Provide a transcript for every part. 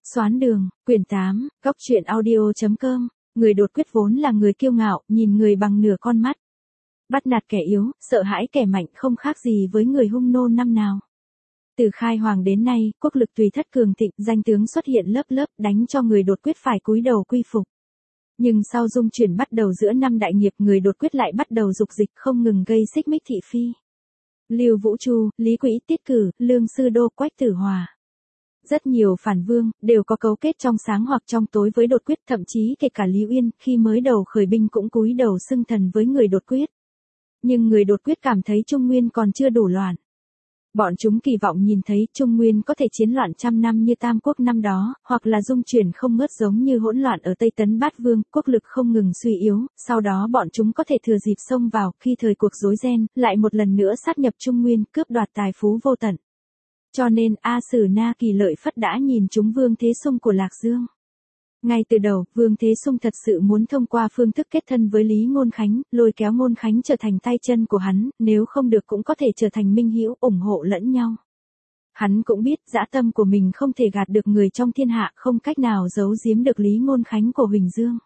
Xoán đường, quyển 8, góc truyện audio.com, người đột quyết vốn là người kiêu ngạo, nhìn người bằng nửa con mắt. Bắt nạt kẻ yếu, sợ hãi kẻ mạnh không khác gì với người hung nô năm nào. Từ khai hoàng đến nay, quốc lực tùy thất cường thịnh, danh tướng xuất hiện lớp lớp, đánh cho người đột quyết phải cúi đầu quy phục. Nhưng sau dung chuyển bắt đầu giữa năm đại nghiệp, người đột quyết lại bắt đầu dục dịch không ngừng gây xích mích thị phi. Lưu Vũ Chu, Lý Quỹ, Tiết Cử, Lương Sư Đô, Quách Tử Hòa. Rất nhiều phản vương, đều có cấu kết trong sáng hoặc trong tối với đột quyết, thậm chí kể cả Lý Uyên, khi mới đầu khởi binh cũng cúi đầu xưng thần với người đột quyết. Nhưng người đột quyết cảm thấy Trung Nguyên còn chưa đủ loạn. Bọn chúng kỳ vọng nhìn thấy Trung Nguyên có thể chiến loạn trăm năm như Tam Quốc năm đó, hoặc là dung chuyển không ngớt giống như hỗn loạn ở Tây Tấn Bát Vương, quốc lực không ngừng suy yếu, sau đó bọn chúng có thể thừa dịp xông vào, khi thời cuộc rối ren, lại một lần nữa sát nhập Trung Nguyên, cướp đoạt tài phú vô tận. Cho nên A Sử Na Kỳ Lợi Phất đã nhìn trúng Vương Thế Sung của Lạc Dương. Ngay từ đầu, Vương Thế Sung thật sự muốn thông qua phương thức kết thân với Lý Ngôn Khánh, lôi kéo Ngôn Khánh trở thành tay chân của hắn, nếu không được cũng có thể trở thành minh hữu, ủng hộ lẫn nhau. Hắn cũng biết dã tâm của mình không thể gạt được người trong thiên hạ, không cách nào giấu giếm được Lý Ngôn Khánh của Huỳnh Dương.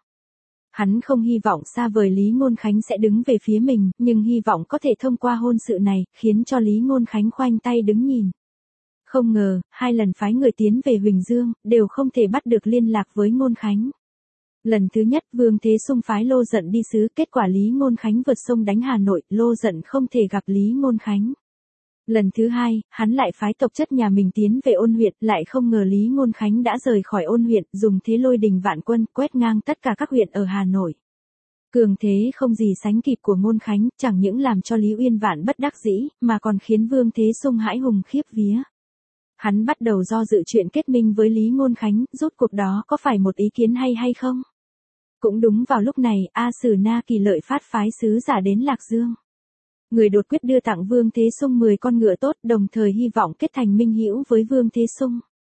Hắn không hy vọng xa vời Lý Ngôn Khánh sẽ đứng về phía mình, nhưng hy vọng có thể thông qua hôn sự này, khiến cho Lý Ngôn Khánh khoanh tay đứng nhìn. Không ngờ, 2 lần phái người tiến về Huỳnh Dương, đều không thể bắt được liên lạc với Ngôn Khánh. Lần thứ nhất, Vương Thế Sung phái Lô Dận đi sứ, kết quả Lý Ngôn Khánh vượt sông đánh Hà Nội, Lô Dận không thể gặp Lý Ngôn Khánh. Lần thứ hai, hắn lại phái tộc chất nhà mình tiến về Ôn huyện, lại không ngờ Lý Ngôn Khánh đã rời khỏi Ôn huyện, dùng thế lôi đình vạn quân, quét ngang tất cả các huyện ở Hà Nội. Cường thế không gì sánh kịp của Ngôn Khánh, chẳng những làm cho Lý Uyên Vạn bất đắc dĩ, mà còn khiến Vương Thế Sung hãi hùng khiếp vía. Hắn bắt đầu do dự chuyện kết minh với Lý Ngôn Khánh, rốt cuộc đó có phải một ý kiến hay không? Cũng đúng vào lúc này, A Sử Na Kỳ Lợi phát phái sứ giả đến Lạc Dương. Người đột quyết đưa tặng Vương Thế Sung 10 con ngựa tốt, đồng thời hy vọng kết thành minh hữu với Vương Thế Sung.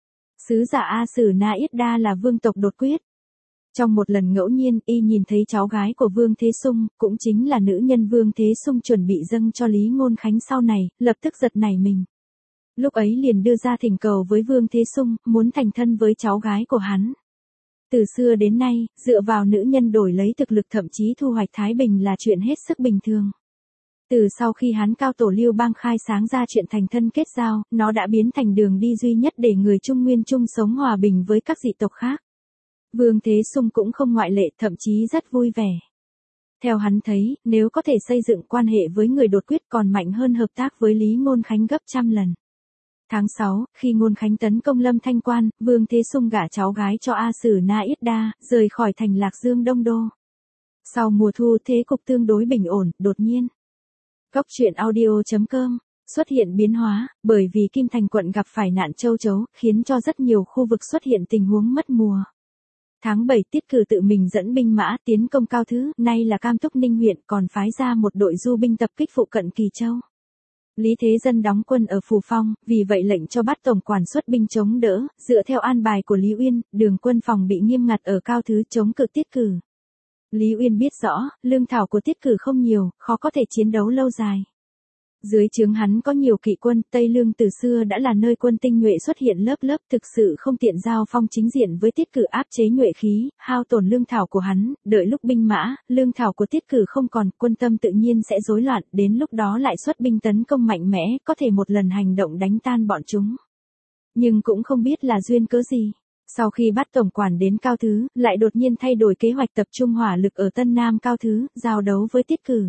Sứ giả A Sử Na Yết Đa là vương tộc đột quyết. Trong một lần ngẫu nhiên, y nhìn thấy cháu gái của Vương Thế Sung, cũng chính là nữ nhân Vương Thế Sung chuẩn bị dâng cho Lý Ngôn Khánh sau này, lập tức giật nảy mình. Lúc ấy liền đưa ra thỉnh cầu với Vương Thế Sung, muốn thành thân với cháu gái của hắn. Từ xưa đến nay, dựa vào nữ nhân đổi lấy thực lực thậm chí thu hoạch thái bình là chuyện hết sức bình thường. Từ sau khi hắn cao tổ Liêu Bang khai sáng ra chuyện thành thân kết giao, nó đã biến thành đường đi duy nhất để người Trung Nguyên chung sống hòa bình với các dị tộc khác. Vương Thế Sung cũng không ngoại lệ, thậm chí rất vui vẻ. Theo hắn thấy, nếu có thể xây dựng quan hệ với người đột quyết còn mạnh hơn hợp tác với Lý Ngôn Khánh gấp trăm lần. Tháng 6, khi Ngôn Khánh tấn công Lâm Thanh Quan, Vương Thế Sung gả cháu gái cho A Sử Na Yết Đa, rời khỏi thành Lạc Dương Đông Đô. Sau mùa thu thế cục tương đối bình ổn, đột nhiên. Góc truyện audio.com xuất hiện biến hóa, bởi vì Kim Thành quận gặp phải nạn châu chấu, khiến cho rất nhiều khu vực xuất hiện tình huống mất mùa. Tháng 7 Tiết Cử tự mình dẫn binh mã tiến công Cao Thứ, nay là Cam Túc Ninh huyện, còn phái ra một đội du binh tập kích phụ cận Kỳ Châu. Lý Thế Dân đóng quân ở Phù Phong, vì vậy lệnh cho Bát tổng quản xuất binh chống đỡ, dựa theo an bài của Lý Uyên, đường quân phòng bị nghiêm ngặt ở Cao Thứ chống cự Tiết Cử. Lý Uyên biết rõ, lương thảo của Tiết Cử không nhiều, khó có thể chiến đấu lâu dài. Dưới trướng hắn có nhiều kỵ quân, Tây Lương từ xưa đã là nơi quân tinh nhuệ xuất hiện lớp lớp, thực sự không tiện giao phong chính diện với Tiết Cử, áp chế nhuệ khí, hao tổn lương thảo của hắn, đợi lúc binh mã, lương thảo của Tiết Cử không còn, quân tâm tự nhiên sẽ rối loạn, đến lúc đó lại xuất binh tấn công mạnh mẽ, có thể một lần hành động đánh tan bọn chúng. Nhưng cũng không biết là duyên cớ gì. Sau khi Bát tổng quản đến Cao Thứ, lại đột nhiên thay đổi kế hoạch tập trung hỏa lực ở Tân Nam Cao Thứ, giao đấu với Tiết Cử.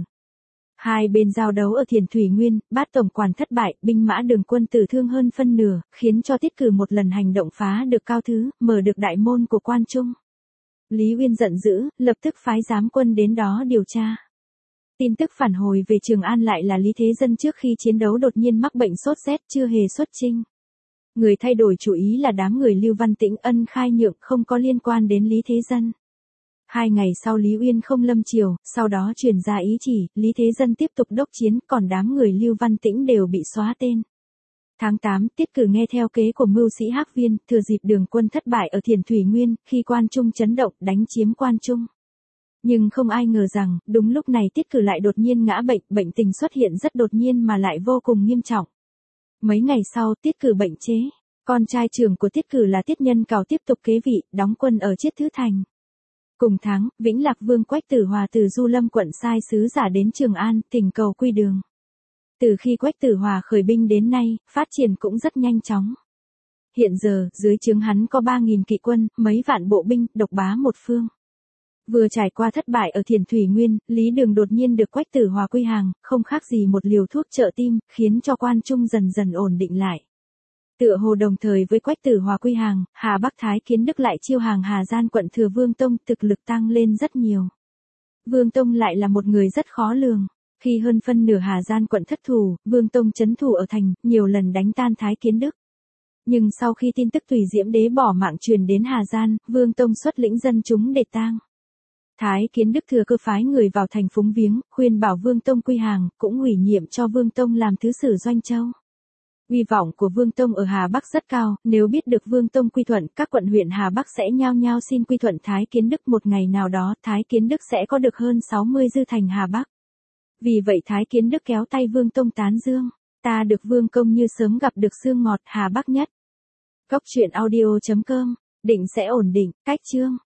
Hai bên giao đấu ở Thiền Thủy Nguyên, Bát tổng quản thất bại, binh mã đường quân tử thương hơn phân nửa, khiến cho Tiết Cử một lần hành động phá được Cao Thứ, mở được đại môn của Quan Trung. Lý Uyên giận dữ, lập tức phái giám quân đến đó điều tra. Tin tức phản hồi về Trường An lại là Lý Thế Dân trước khi chiến đấu đột nhiên mắc bệnh sốt rét, chưa hề xuất chinh. Người thay đổi chủ ý là đám người Lưu Văn Tĩnh, Ân Khai Nhượng, không có liên quan đến Lý Thế Dân. 2 ngày sau Lý Uyên không lâm triều, sau đó truyền ra ý chỉ, Lý Thế Dân tiếp tục đốc chiến, còn đám người Lưu Văn Tĩnh đều bị xóa tên. Tháng 8, Tiết Cử nghe theo kế của mưu sĩ Hắc Viên, thừa dịp đường quân thất bại ở Thiền Thủy Nguyên, khi Quan Trung chấn động, đánh chiếm Quan Trung. Nhưng không ai ngờ rằng, đúng lúc này Tiết Cử lại đột nhiên ngã bệnh, bệnh tình xuất hiện rất đột nhiên mà lại vô cùng nghiêm trọng. Mấy ngày sau, Tiết Cử bệnh chế. Con trai trưởng của Tiết Cử là Tiết Nhân Cào tiếp tục kế vị, đóng quân ở Chiết Thứ Thành. Cùng tháng, Vĩnh Lạc Vương Quách Tử Hòa từ Du Lâm quận sai sứ giả đến Trường An, thỉnh cầu quy đường. Từ khi Quách Tử Hòa khởi binh đến nay, phát triển cũng rất nhanh chóng. Hiện giờ, dưới trướng hắn có 3.000 kỵ quân, mấy vạn bộ binh, độc bá một phương. Vừa trải qua thất bại ở Thiền Thủy Nguyên, Lý Đường đột nhiên được Quách Tử Hòa quy hàng, không khác gì một liều thuốc trợ tim, khiến cho quan trung dần dần ổn định lại. Tựa hồ đồng thời với Quách Tử Hòa quy hàng, Hà Bắc Thái Kiến Đức lại chiêu hàng Hà Gian quận thừa Vương Tông, thực lực tăng lên rất nhiều. Vương Tông lại là một người rất khó lường. Khi hơn phân nửa Hà Gian quận thất thủ, Vương Tông trấn thủ ở thành, nhiều lần đánh tan Thái Kiến Đức. Nhưng sau khi tin tức Tùy Diễm Đế bỏ mạng truyền đến Hà Gian, Vương Tông xuất lĩnh dân chúng để tang. Thái Kiến Đức thừa cơ phái người vào thành phúng viếng, khuyên bảo Vương Tông quy hàng, cũng ủy nhiệm cho Vương Tông làm thứ sử Doanh Châu. Uy vọng của Vương Tông ở Hà Bắc rất cao, nếu biết được Vương Tông quy thuận, các quận huyện Hà Bắc sẽ nhao nhao xin quy thuận Thái Kiến Đức, một ngày nào đó Thái Kiến Đức sẽ có được hơn 60 dư thành Hà Bắc. Vì vậy Thái Kiến Đức kéo tay Vương Tông tán dương, ta được Vương công như sớm gặp được xương ngọt Hà Bắc nhất. Cốc truyện audio.com, định sẽ ổn định, cách chương.